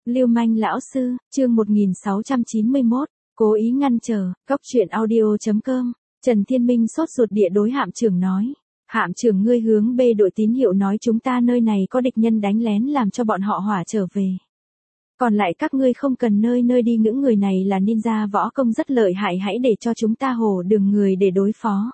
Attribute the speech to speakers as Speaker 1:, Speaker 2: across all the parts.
Speaker 1: Lưu manh lão sư, chương 1691, cố ý ngăn trở, góc truyện audio.com, Trần Thiên Minh sốt ruột địa đối hạm trưởng nói. Hạm trưởng ngươi hướng B đội tín hiệu nói chúng ta nơi này có địch nhân đánh lén làm cho bọn họ hỏa trở về. Còn lại các ngươi không cần nơi nơi đi, những người này là ninja võ công rất lợi hại, hãy để cho chúng ta hổ đường người để đối phó.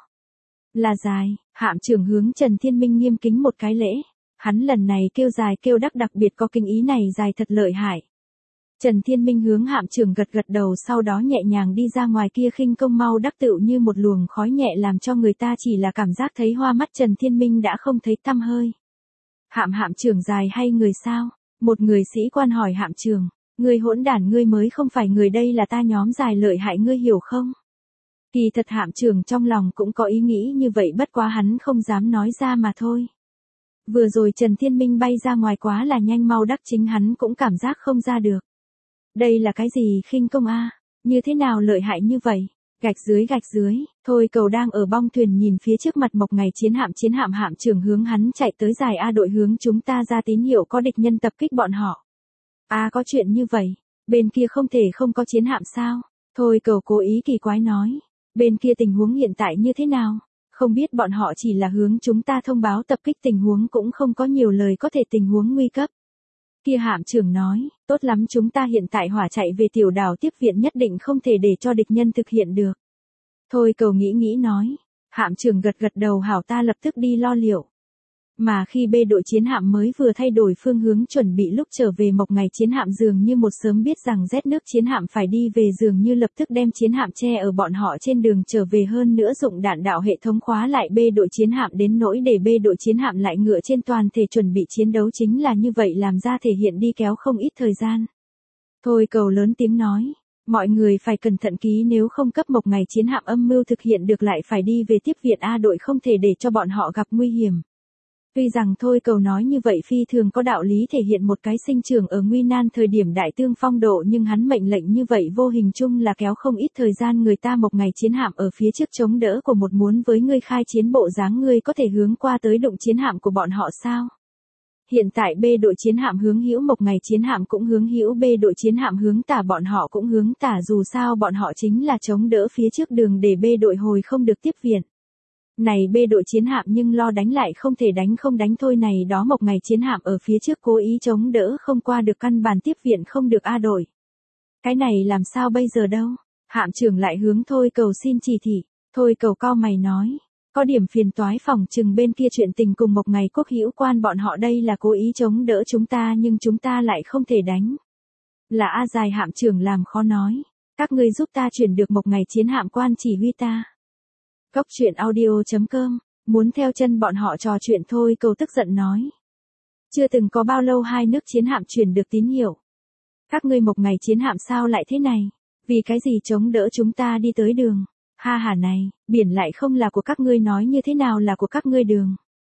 Speaker 1: Là dài, hạm trưởng hướng Trần Thiên Minh nghiêm kính một cái lễ. Hắn lần này kêu dài kêu đặc biệt có kinh ý này dài thật lợi hại. Trần Thiên Minh hướng hạm trưởng gật gật đầu, sau đó nhẹ nhàng đi ra ngoài kia khinh công mau đắc tựu như một luồng khói nhẹ làm cho người ta chỉ là cảm giác thấy hoa mắt. Trần Thiên Minh đã không thấy tăm hơi. Hạm trưởng dài hay người sao? Một người sĩ quan hỏi hạm trưởng. Ngươi hỗn đản, ngươi mới không phải người, đây là ta nhóm dài lợi hại, ngươi hiểu không? Kỳ thật hạm trưởng trong lòng cũng có ý nghĩ như vậy, bất quá hắn không dám nói ra mà thôi. Vừa rồi Trần Thiên Minh bay ra ngoài quá là nhanh, mau đắc chính hắn cũng cảm giác không ra được. Đây là cái gì khinh công a? Như thế nào lợi hại như vậy? Gạch dưới, thôi cầu đang ở bong thuyền nhìn phía trước mặt Mộc Ngày chiến hạm, hạm trưởng hướng hắn chạy tới. Dài A đội hướng chúng ta ra tín hiệu có địch nhân tập kích bọn họ. À, có chuyện như vậy, bên kia không thể không có chiến hạm sao? Thôi cầu cố ý kỳ quái nói, bên kia tình huống hiện tại như thế nào? Không biết, bọn họ chỉ là hướng chúng ta thông báo tập kích, tình huống cũng không có nhiều lời, có thể tình huống nguy cấp. Kia hạm trưởng nói, tốt lắm, chúng ta hiện tại hỏa chạy về tiểu đảo tiếp viện, nhất định không thể để cho địch nhân thực hiện được. Thôi cầu nghĩ nói, hạm trưởng gật đầu, hảo, ta lập tức đi lo liệu. Mà khi B đội chiến hạm mới vừa thay đổi phương hướng chuẩn bị lúc trở về, Mộc Ngày chiến hạm dường như một sớm biết rằng Z nước chiến hạm phải đi về, dường như lập tức đem chiến hạm che ở bọn họ trên đường trở về, hơn nữa dụng đạn đạo hệ thống khóa lại B đội chiến hạm đến nỗi để B đội chiến hạm lại ngựa trên toàn thể chuẩn bị chiến đấu, chính là như vậy làm ra thể hiện đi kéo không ít thời gian. Thôi cầu lớn tiếng nói, mọi người phải cẩn thận ký, nếu không cấp Mộc Ngày chiến hạm âm mưu thực hiện được lại phải đi về tiếp viện A đội, không thể để cho bọn họ gặp nguy hiểm. Tuy rằng thôi cầu nói như vậy phi thường có đạo lý, thể hiện một cái sinh trưởng ở nguy nan thời điểm đại tương phong độ, nhưng hắn mệnh lệnh như vậy vô hình chung là kéo không ít thời gian người ta. Mộc Ngày chiến hạm ở phía trước chống đỡ của một muốn với ngươi khai chiến bộ dáng, ngươi có thể hướng qua tới đụng chiến hạm của bọn họ sao? Hiện tại B đội chiến hạm hướng hữu, Mộc Ngày chiến hạm cũng hướng hữu, B đội chiến hạm hướng tả, bọn họ cũng hướng tả, dù sao bọn họ chính là chống đỡ phía trước đường để B đội hồi không được tiếp viện. Này B đội chiến hạm nhưng lo đánh lại không thể đánh, không đánh thôi này đó. Mộc Ngày chiến hạm ở phía trước cố ý chống đỡ không qua được, căn bản tiếp viện không được A đội. Cái này làm sao bây giờ đâu? Hạm trưởng lại hướng thôi cầu xin chỉ thị. Thôi cầu cau mày nói, có điểm phiền toái, phòng chừng bên kia chuyện tình cùng Mộc Ngày quốc hữu quan bọn họ đây là cố ý chống đỡ chúng ta, nhưng chúng ta lại không thể đánh. Là A dài, hạm trưởng làm khó nói, các ngươi giúp ta chuyển được Mộc Ngày chiến hạm quan chỉ huy ta. Góc truyện audio.com, muốn theo chân bọn họ trò chuyện. Thôi cầu tức giận nói, chưa từng có bao lâu hai nước chiến hạm chuyển được tín hiệu. Các ngươi Mộc Ngày chiến hạm sao lại thế này? Vì cái gì chống đỡ chúng ta đi tới đường? Ha hả này, biển lại không là của các ngươi, nói như thế nào là của các ngươi đường?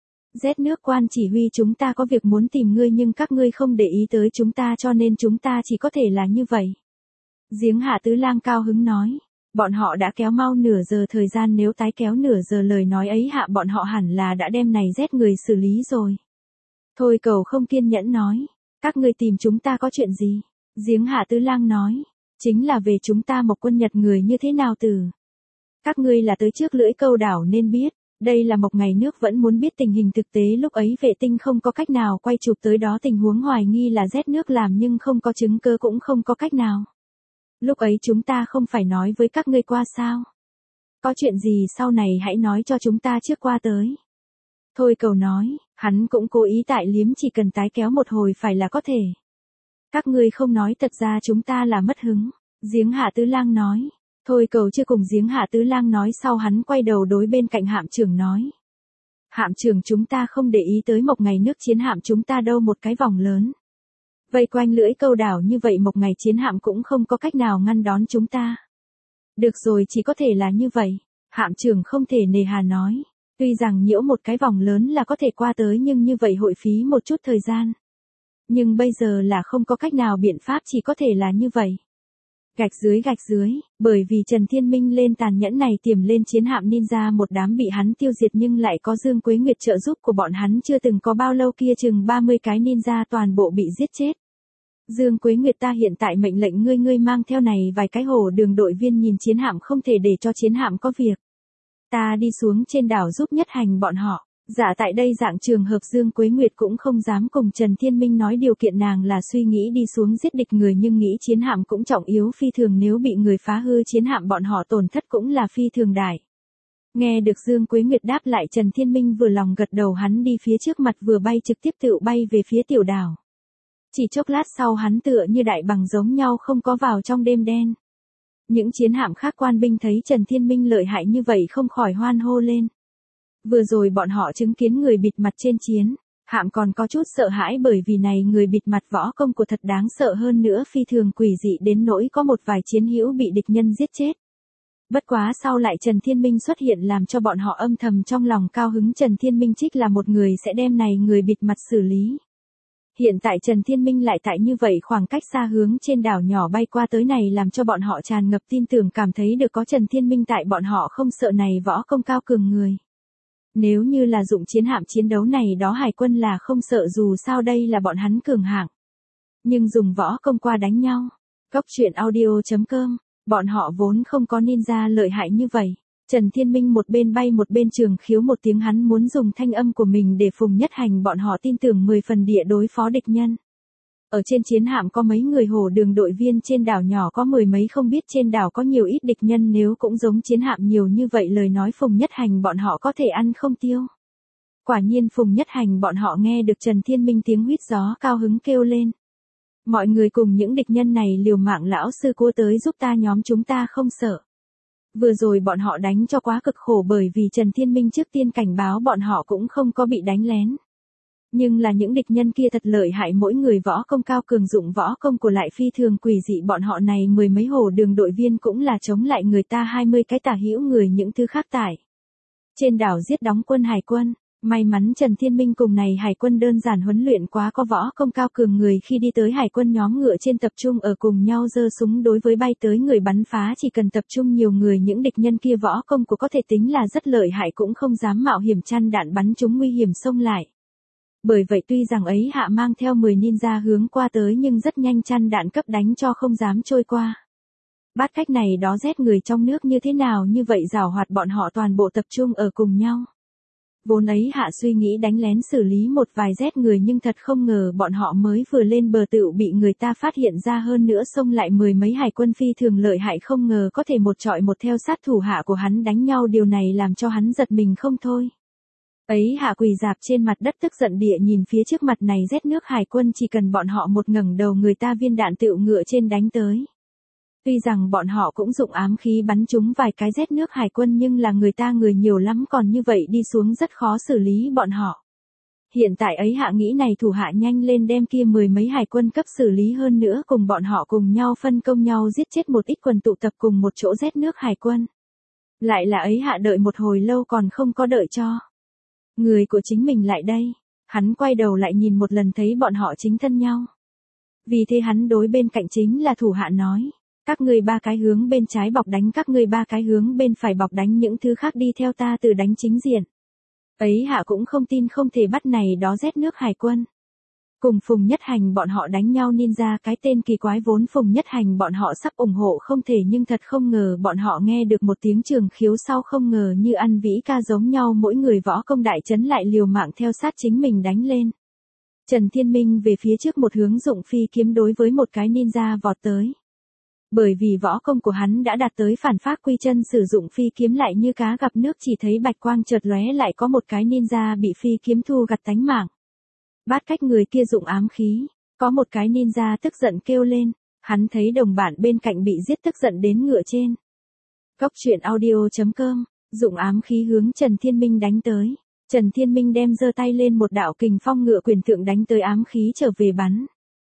Speaker 1: Z nước quan chỉ huy chúng ta có việc muốn tìm ngươi, nhưng các ngươi không để ý tới chúng ta, cho nên chúng ta chỉ có thể là như vậy. Giếng Hạ Tứ Lang cao hứng nói, bọn họ đã kéo mau nửa giờ thời gian, nếu tái kéo nửa giờ lời nói ấy hạ, bọn họ hẳn là đã đem này Z người xử lý rồi. Thôi cầu không kiên nhẫn nói, các ngươi tìm chúng ta có chuyện gì? Giếng Hạ Tứ Lang nói, chính là về chúng ta Mộc quân Nhật người như thế nào từ. Các ngươi là tới trước lưỡi câu đảo nên biết, đây là Mộc Ngày nước vẫn muốn biết tình hình thực tế, lúc ấy vệ tinh không có cách nào quay chụp tới đó, tình huống hoài nghi là Z nước làm nhưng không có chứng cứ, cũng không có cách nào. Lúc ấy chúng ta không phải nói với các ngươi qua sao? Có chuyện gì sau này hãy nói cho chúng ta trước qua tới. Thôi cầu nói, hắn cũng cố ý tại liếm, chỉ cần tái kéo một hồi phải là có thể. Các ngươi không nói, thật ra chúng ta là mất hứng. Giếng Hạ Tứ Lang nói. Thôi cầu chưa cùng Giếng Hạ Tứ Lang nói, sau hắn quay đầu đối bên cạnh hạm trưởng nói. Hạm trưởng, chúng ta không để ý tới Mộc Ngày nước chiến hạm chúng ta đâu, một cái vòng lớn. Vây quanh lưỡi câu đảo như vậy, Mộc Ngày chiến hạm cũng không có cách nào ngăn đón chúng ta. Được rồi, chỉ có thể là như vậy. Hạm trưởng không thể nề hà nói. Tuy rằng nhiễu một cái vòng lớn là có thể qua tới, nhưng như vậy hội phí một chút thời gian. Nhưng bây giờ là không có cách nào biện pháp, chỉ có thể là như vậy. Gạch dưới, bởi vì Trần Thiên Minh lên tàn nhẫn này tiềm lên chiến hạm ninja một đám bị hắn tiêu diệt, nhưng lại có Dương Quế Nguyệt trợ giúp của bọn hắn, chưa từng có bao lâu kia chừng 30 cái ninja toàn bộ bị giết chết. Dương Quế Nguyệt ta hiện tại mệnh lệnh ngươi mang theo này vài cái hồ đường đội viên nhìn chiến hạm không thể để cho chiến hạm có việc. Ta đi xuống trên đảo giúp Nhất Hành bọn họ. Dạ tại đây dạng trường hợp Dương Quế Nguyệt cũng không dám cùng Trần Thiên Minh nói điều kiện nàng là suy nghĩ đi xuống giết địch người nhưng nghĩ chiến hạm cũng trọng yếu phi thường nếu bị người phá hư chiến hạm bọn họ tổn thất cũng là phi thường đại. Nghe được Dương Quế Nguyệt đáp lại Trần Thiên Minh vừa lòng gật đầu hắn đi phía trước mặt vừa bay trực tiếp tự bay về phía tiểu đảo. Chỉ chốc lát sau hắn tựa như đại bằng giống nhau không có vào trong đêm đen. Những chiến hạm khác quan binh thấy Trần Thiên Minh lợi hại như vậy không khỏi hoan hô lên. Vừa rồi bọn họ chứng kiến người bịt mặt trên chiến, hạm còn có chút sợ hãi bởi vì này người bịt mặt võ công của thật đáng sợ hơn nữa phi thường quỷ dị đến nỗi có một vài chiến hữu bị địch nhân giết chết. Bất quá sau lại Trần Thiên Minh xuất hiện làm cho bọn họ âm thầm trong lòng cao hứng Trần Thiên Minh trích là một người sẽ đem này người bịt mặt xử lý. Hiện tại Trần Thiên Minh lại tại như vậy khoảng cách xa hướng trên đảo nhỏ bay qua tới này làm cho bọn họ tràn ngập tin tưởng cảm thấy được có Trần Thiên Minh tại bọn họ không sợ này võ công cao cường người. Nếu như là dụng chiến hạm chiến đấu này đó hải quân là không sợ dù sao đây là bọn hắn cường hạng. Nhưng dùng võ công qua đánh nhau. Cốc truyện audio.com, bọn họ vốn không có ninja lợi hại như vậy. Trần Thiên Minh một bên bay một bên trường khiếu một tiếng hắn muốn dùng thanh âm của mình để Phùng Nhất Hành bọn họ tin tưởng 10 phần địa đối phó địch nhân. Ở trên chiến hạm có mấy người hồ đường đội viên trên đảo nhỏ có mười mấy không biết trên đảo có nhiều ít địch nhân nếu cũng giống chiến hạm nhiều như vậy lời nói Phùng Nhất Hành bọn họ có thể ăn không tiêu. Quả nhiên Phùng Nhất Hành bọn họ nghe được Trần Thiên Minh tiếng huýt gió cao hứng kêu lên. Mọi người cùng những địch nhân này liều mạng lão sư cô tới giúp ta nhóm chúng ta không sợ. Vừa rồi bọn họ đánh cho quá cực khổ bởi vì Trần Thiên Minh trước tiên cảnh báo bọn họ cũng không có bị đánh lén. Nhưng là những địch nhân kia thật lợi hại mỗi người võ công cao cường dụng võ công của lại phi thường quỷ dị bọn họ này mười mấy hồ đường đội viên cũng là chống lại người ta 20 cái tà hữu người những thứ khác tải. Trên đảo giết đóng quân hải quân, may mắn Trần Thiên Minh cùng này hải quân đơn giản huấn luyện quá có võ công cao cường người khi đi tới hải quân nhóm ngựa trên tập trung ở cùng nhau giơ súng đối với bay tới người bắn phá chỉ cần tập trung nhiều người những địch nhân kia võ công của có thể tính là rất lợi hại cũng không dám mạo hiểm chăn đạn bắn chúng nguy hiểm xông lại. Bởi vậy tuy rằng ấy hạ mang theo 10 ninja hướng qua tới nhưng rất nhanh chăn đạn cấp đánh cho không dám trôi qua. Bát cách này đó rét người trong nước như thế nào như vậy giảo hoạt bọn họ toàn bộ tập trung ở cùng nhau. Vốn ấy hạ suy nghĩ đánh lén xử lý một vài rét người nhưng thật không ngờ bọn họ mới vừa lên bờ tựu bị người ta phát hiện ra hơn nữa xông lại mười mấy hải quân phi thường lợi hại không ngờ có thể một trọi một theo sát thủ hạ của hắn đánh nhau điều này làm cho hắn giật mình không thôi. Ấy hạ quỳ dạp trên mặt đất tức giận địa nhìn phía trước mặt này rét nước hải quân chỉ cần bọn họ một ngẩng đầu người ta viên đạn tựu ngựa trên đánh tới. Tuy rằng bọn họ cũng dụng ám khí bắn trúng vài cái rét nước hải quân nhưng là người ta người nhiều lắm còn như vậy đi xuống rất khó xử lý bọn họ. Hiện tại ấy hạ nghĩ này thủ hạ nhanh lên đem kia mười mấy hải quân cấp xử lý hơn nữa cùng bọn họ cùng nhau phân công nhau giết chết một ít quần tụ tập cùng một chỗ rét nước hải quân. Lại là ấy hạ đợi một hồi lâu còn không có đợi cho người của chính mình lại đây. Hắn quay đầu lại nhìn một lần thấy bọn họ chính thân nhau. Vì thế hắn đối bên cạnh chính là thủ hạ nói. Các ngươi ba cái hướng bên trái bọc đánh các ngươi ba cái hướng bên phải bọc đánh những thứ khác đi theo ta từ đánh chính diện. Ấy hạ cũng không tin không thể bắt này đó rét nước hải quân. Cùng Phùng Nhất Hành bọn họ đánh nhau ninja cái tên kỳ quái vốn Phùng Nhất Hành bọn họ sắp ủng hộ không thể nhưng thật không ngờ bọn họ nghe được một tiếng trường khiếu sau không ngờ như ăn vĩ ca giống nhau mỗi người võ công đại chấn lại liều mạng theo sát chính mình đánh lên. Trần Thiên Minh về phía trước một hướng dụng phi kiếm đối với một cái ninja vọt tới. Bởi vì võ công của hắn đã đạt tới phản phát quy chân sử dụng phi kiếm lại như cá gặp nước chỉ thấy bạch quang chợt lóe lại có một cái ninja bị phi kiếm thu gặt tánh mạng. Bát cách người kia dụng ám khí, có một cái ninja tức giận kêu lên, hắn thấy đồng bạn bên cạnh bị giết tức giận đến ngựa trên. Cốc truyện audio.com, dụng ám khí hướng Trần Thiên Minh đánh tới. Trần Thiên Minh đem giơ tay lên một đạo kình phong ngựa quyền thượng đánh tới ám khí trở về bắn.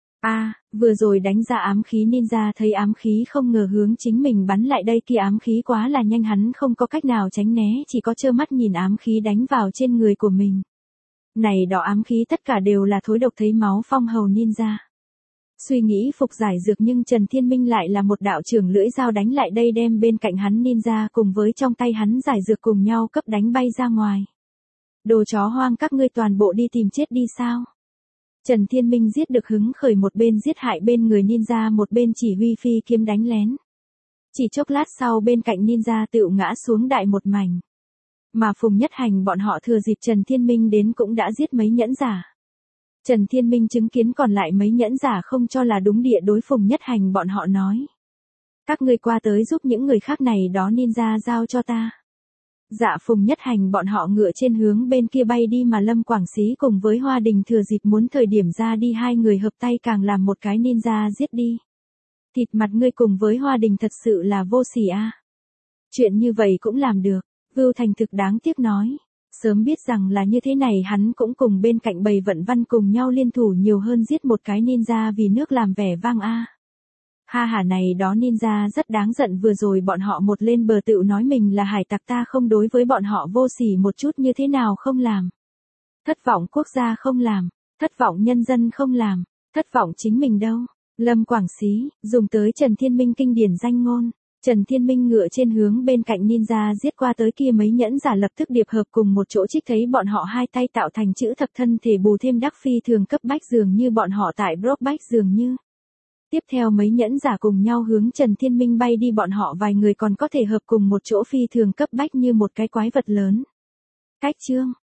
Speaker 1: Vừa rồi đánh ra ám khí ninja thấy ám khí không ngờ hướng chính mình bắn lại đây kia ám khí quá là nhanh hắn không có cách nào tránh né chỉ có trơ mắt nhìn ám khí đánh vào trên người của mình. Này đó ám khí tất cả đều là thối độc thấy máu phong hầu ninja. Suy nghĩ phục giải dược nhưng Trần Thiên Minh lại là một đạo trưởng lưỡi dao đánh lại đây đem bên cạnh hắn ninja cùng với trong tay hắn giải dược cùng nhau cấp đánh bay ra ngoài. Đồ chó hoang các ngươi toàn bộ đi tìm chết đi sao? Trần Thiên Minh giết được hứng khởi, một bên giết hại bên người ninja, một bên chỉ huy phi kiếm đánh lén. Chỉ chốc lát sau bên cạnh ninja tựu ngã xuống đại một mảnh. Mà Phùng Nhất Hành bọn họ thừa dịp Trần Thiên Minh đến cũng đã giết mấy nhẫn giả. Trần Thiên Minh chứng kiến còn lại mấy nhẫn giả không cho là đúng địa đối Phùng Nhất Hành bọn họ nói. Các ngươi qua tới giúp những người khác này đó ninja giao cho ta. Dạ Phùng Nhất Hành bọn họ ngựa trên hướng bên kia bay đi, mà Lâm Quảng Xí cùng với Hoa Đình thừa dịp muốn thời điểm ra đi, hai người hợp tay càng làm một cái ninja giết đi. Thịt mặt ngươi cùng với Hoa Đình thật sự là vô sỉ a. Chuyện như vậy cũng làm được, Vưu Thành thực đáng tiếc nói. Sớm biết rằng là như thế này hắn cũng cùng bên cạnh bầy vận văn cùng nhau liên thủ nhiều hơn giết một cái ninja vì nước làm vẻ vang a. Ha hả, này đó ninja rất đáng giận, vừa rồi bọn họ một lên bờ tựu nói mình là hải tặc, ta không đối với bọn họ vô sỉ một chút như thế nào không làm. Thất vọng quốc gia không làm, thất vọng nhân dân không làm, thất vọng chính mình đâu. Lâm Quảng Xí, dùng tới Trần Thiên Minh kinh điển danh ngôn. Trần Thiên Minh ngựa trên hướng bên cạnh ninja giết qua tới kia mấy nhẫn giả lập tức điệp hợp cùng một chỗ, trích thấy bọn họ hai tay tạo thành chữ thập, thân thể bù thêm đắc phi thường cấp bách, dường như bọn họ tại Brock Bách dường như. Tiếp theo mấy nhẫn giả cùng nhau hướng Trần Thiên Minh bay đi, bọn họ vài người còn có thể hợp cùng một chỗ phi thường cấp bách như một cái quái vật lớn. Cách chương